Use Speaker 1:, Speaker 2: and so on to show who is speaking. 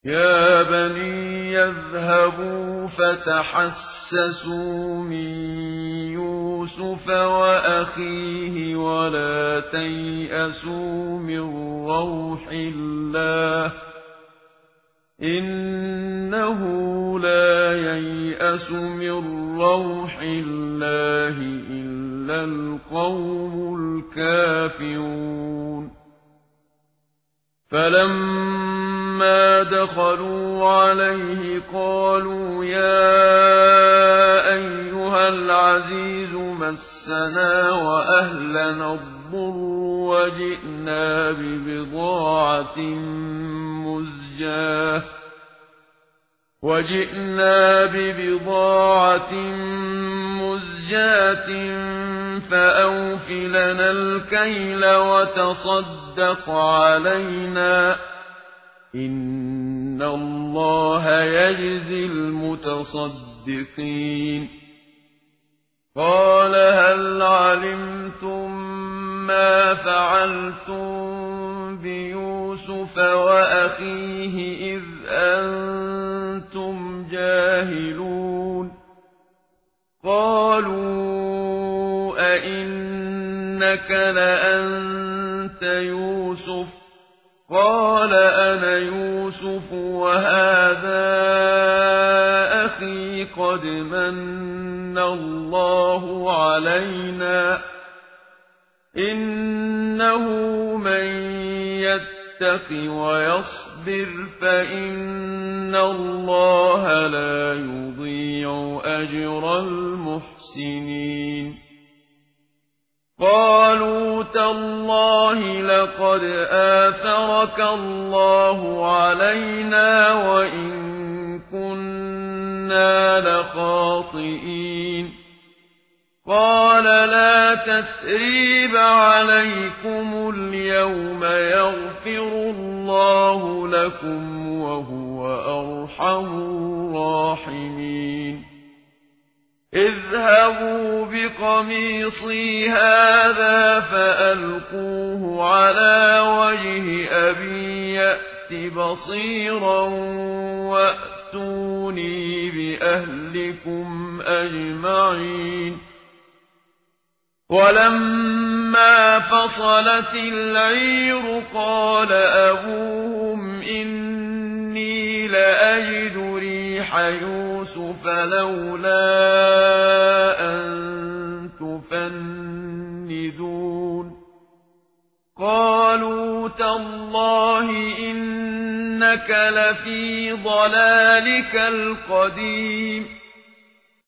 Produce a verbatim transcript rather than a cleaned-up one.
Speaker 1: يا بني يذهبوا فتحسسوا من يوسف وأخيه ولا تيأسوا من روح الله إنه لا ييأس من روح الله إلا القوم الكافرون فلما دخلوا عليه قالوا يا أيها العزيز مسنا وأهلنا الضر وجئنا ببضاعة مزجاة وجئنا ببضاعة مزجاة فأوف لنا الكيل وتصدق علينا إن الله يجزي المتصدقين قال هل علمتم ما فعلتم بيوسف وأخيه إذ أنتم جاهلون قالوا أئنك لأنت يوسف قال أنا يوسف وهذا أخي قد من الله علينا إنه من يتق ويصبر فإن الله لا يضيع أجر المحسنين قالوا تالله لقد آثرك الله علينا وإن كنا لخاطئين قال لا تثريب عليكم اليوم يغفر الله لكم وهو أرحم الراحمين اذهبوا بقميصي هذا فألقوه على وجه أبي يأت بصيرا وأتوني بأهلكم أجمعين ولما فصلت العير قال أبوهم إني لأجد ريح يوسف لولا أن تفندون قالوا تالله إنك لفي ضلالك القديم